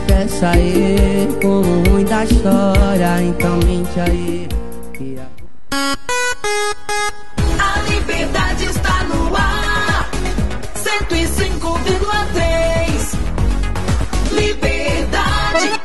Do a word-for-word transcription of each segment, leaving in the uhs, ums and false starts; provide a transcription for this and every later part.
quer sair com o ruim da história, então mente aí. A Liberdade está no ar, cento e cinco vírgula três. Liberdade.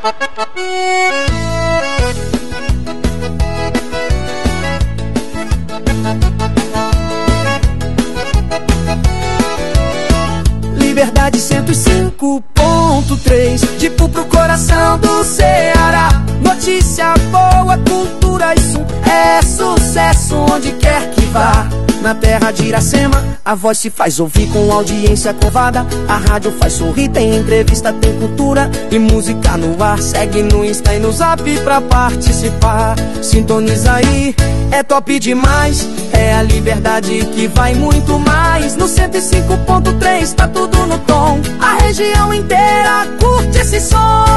Liberdade cento e cinco ponto três, de Ipu pro coração do Ceará. Notícia boa, cultura e som, é sucesso onde quer que vá. Na terra de Iracema, a voz se faz ouvir com audiência covada. A rádio faz sorrir, tem entrevista, tem cultura e música no ar. Segue no Insta e no Zap pra participar. Sintoniza aí, é top demais. É a Liberdade que vai muito mais. No cento e cinco ponto três tá tudo no tom. A região inteira curte esse som.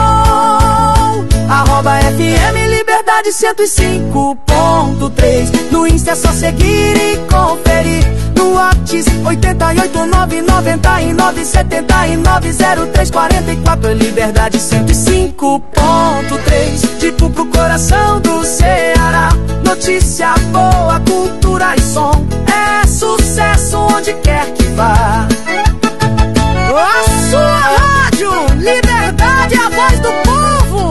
Arroba F M Liberdade cento e cinco ponto três. No Insta é só seguir e conferir. No WhatsApp oito oito nove nove nove sete nove zero três quatro quatro. É Liberdade cento e cinco ponto três, de Ipu pro coração do Ceará. Notícia boa, cultura e som, é sucesso onde quer que vá. A sua rádio Liberdade, a voz do povo.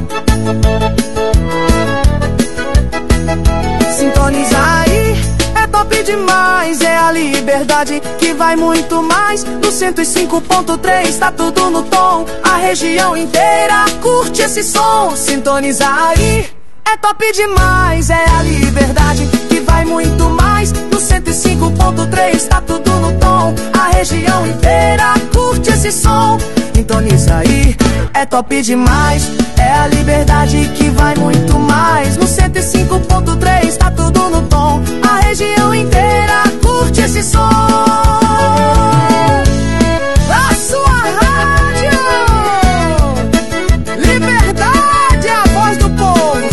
Sintoniza aí, é top demais. É a Liberdade que vai muito mais. No cento e cinco ponto três tá tudo no tom. A região inteira curte esse som. Sintoniza aí, é top demais. É a Liberdade que vai muito mais. No cento e cinco ponto três tá tudo no tom. A região inteira curte esse som. Sintoniza aí, é top demais. É a Liberdade que vai muito mais. No cento e cinco ponto três tá tudo no tom. A região inteira curte esse som. A sua rádio Liberdade, a voz do povo.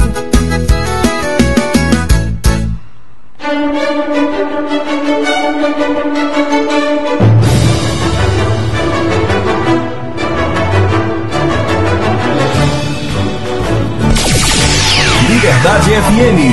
Liberdade F M.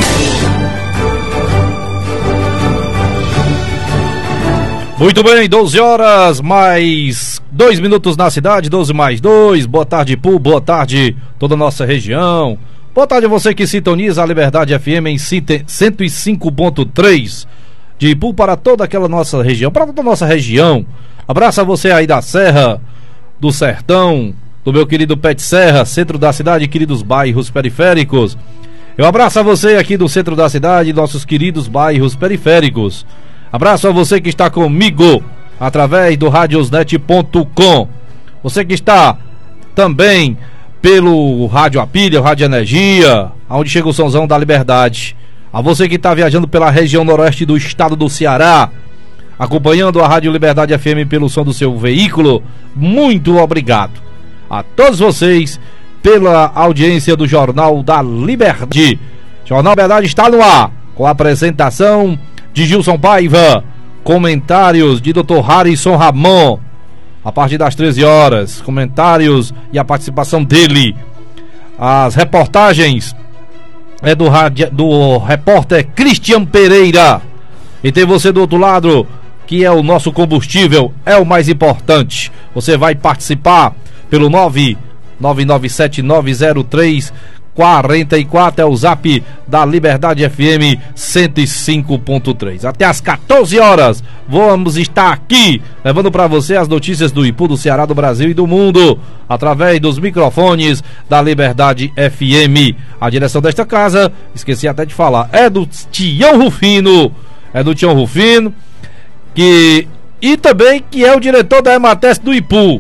Muito bem, doze horas mais dois minutos na cidade, doze mais dois. Boa tarde, Ipu, boa tarde toda a nossa região. Boa tarde a você que sintoniza a Liberdade F M em cento e cinco ponto três, de Ipu para toda aquela nossa região, para toda a nossa região. Abraço a você aí da Serra, do Sertão, do meu querido Pet Serra, centro da cidade, queridos bairros periféricos. Eu abraço a você aqui do centro da cidade, nossos queridos bairros periféricos. Abraço a você que está comigo através do radiosnet ponto com. Você que está também pelo Rádio A Pilha, o Rádio Energia, onde chega o Sonzão da Liberdade. A você que está viajando pela região noroeste do estado do Ceará, acompanhando a Rádio Liberdade F M pelo som do seu veículo, muito obrigado a todos vocês pela audiência do Jornal da Liberdade. Jornal da Liberdade está no ar, com a apresentação de Gilson Paiva, comentários de doutor Harrison Ramon, a partir das treze horas, comentários e a participação dele. As reportagens é do, radio, do repórter Cristian Pereira. E tem você do outro lado, que é o nosso combustível, é o mais importante. Você vai participar pelo nove nove nove sete nove zero três quatro quatro, é o zap da Liberdade F M cento e cinco ponto três. Até às quatorze horas vamos estar aqui levando para você as notícias do Ipu, do Ceará, do Brasil e do mundo, através dos microfones da Liberdade F M. A direção desta casa, esqueci até de falar, é do Tião Rufino, é do Tião Rufino, que e também que é o diretor da Emates do Ipu.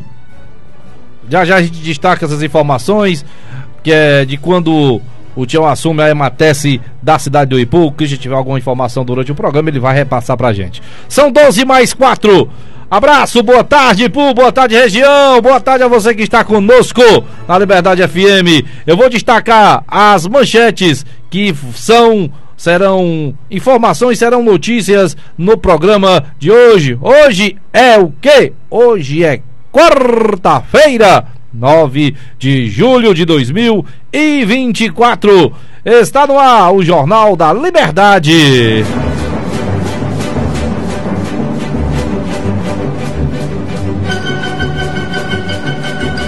Já já a gente destaca essas informações, que é de quando o Tião assume a Emates da cidade do Ipu. Que se tiver alguma informação durante o programa, ele vai repassar pra gente. São doze mais quatro. Abraço, boa tarde, Ipu, boa tarde, região. Boa tarde a você que está conosco na Liberdade F M. Eu vou destacar as manchetes que são, serão informações, serão notícias no programa de hoje. Hoje é o quê? Hoje é quarta-feira, nove de julho de dois mil e vinte e quatro. Está no ar o Jornal da Liberdade.